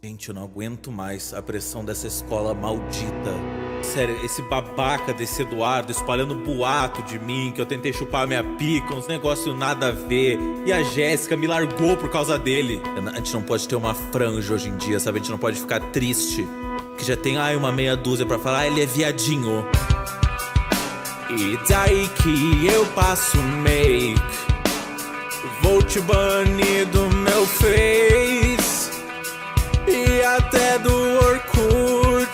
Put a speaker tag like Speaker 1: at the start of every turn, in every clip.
Speaker 1: Gente, eu não aguento mais a pressão dessa escola maldita. Sério, esse babaca desse Eduardo espalhando boato de mim, que eu tentei chupar minha pica, uns negócios nada a ver. E a Jéssica me largou por causa dele. A gente não pode ter uma franja hoje em dia, sabe? A gente não pode ficar triste. Que já tem, uma meia dúzia pra falar, ele é viadinho. E daí que eu passo make, vou te banir do meu Face e até do Orkut.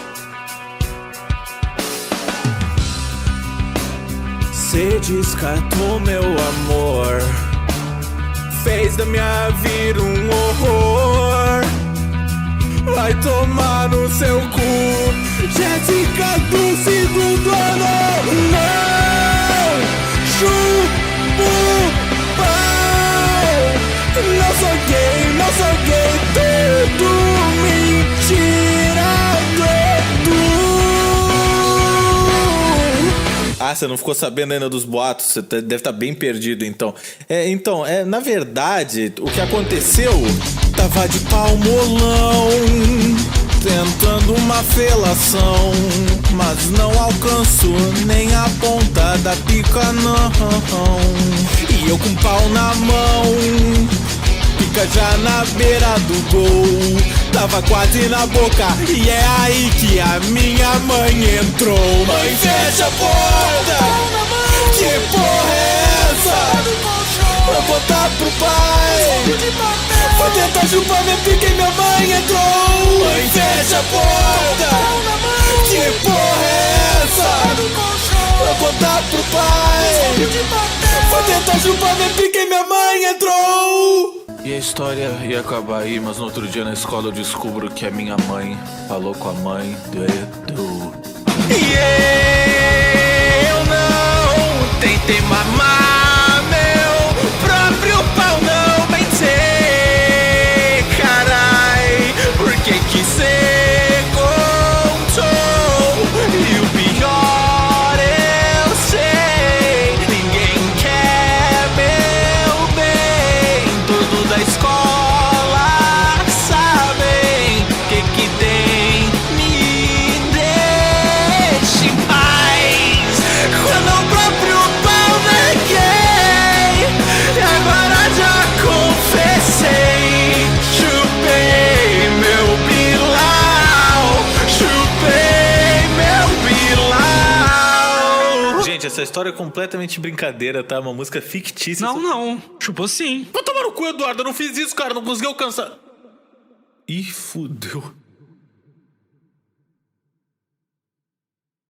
Speaker 1: Cê descartou meu amor, fez da minha vida um horror. Vai tomar no seu cu, Jéssica do segundo ano. Não chupo pau. Não sou gay, não sou gay. Tudo mentira, tudo. Você não ficou sabendo ainda dos boatos? Você deve estar bem perdido, então. Na verdade, o que aconteceu? Tava de pau molão, tentando uma felação, mas não alcanço nem a ponta da pica, não. E eu com pau na mão, pica já na beira do gol, tava quase na boca, e é aí que a minha mãe entrou. Mãe, fecha a porta! Que porra é essa? Pra botar pro pai, vou tentar chupar minha pica e minha mãe entrou. Mãe, fecha a porta! Que porra é essa? Pra botar pro pai, vou tentar chupar minha pica e minha mãe entrou. E a história ia acabar aí, mas no outro dia na escola eu descubro que a minha mãe falou com a mãe do Edu. E eu não tentei mamar meu próprio pau, não pensei, carai, por que que cê contou? E o pior eu sei, ninguém quer meu bem, todos da escola sabem que tem, me deixe em paz, quando o próprio pau neguei, e agora já confessei, chupei meu pilau, chupei meu pilau. Gente, essa história é completamente brincadeira, tá? Uma música fictícia.
Speaker 2: Não, chupou sim.
Speaker 1: Vai tomar no cu, Eduardo, eu não fiz isso, cara, não consegui alcançar. Ih, fudeu.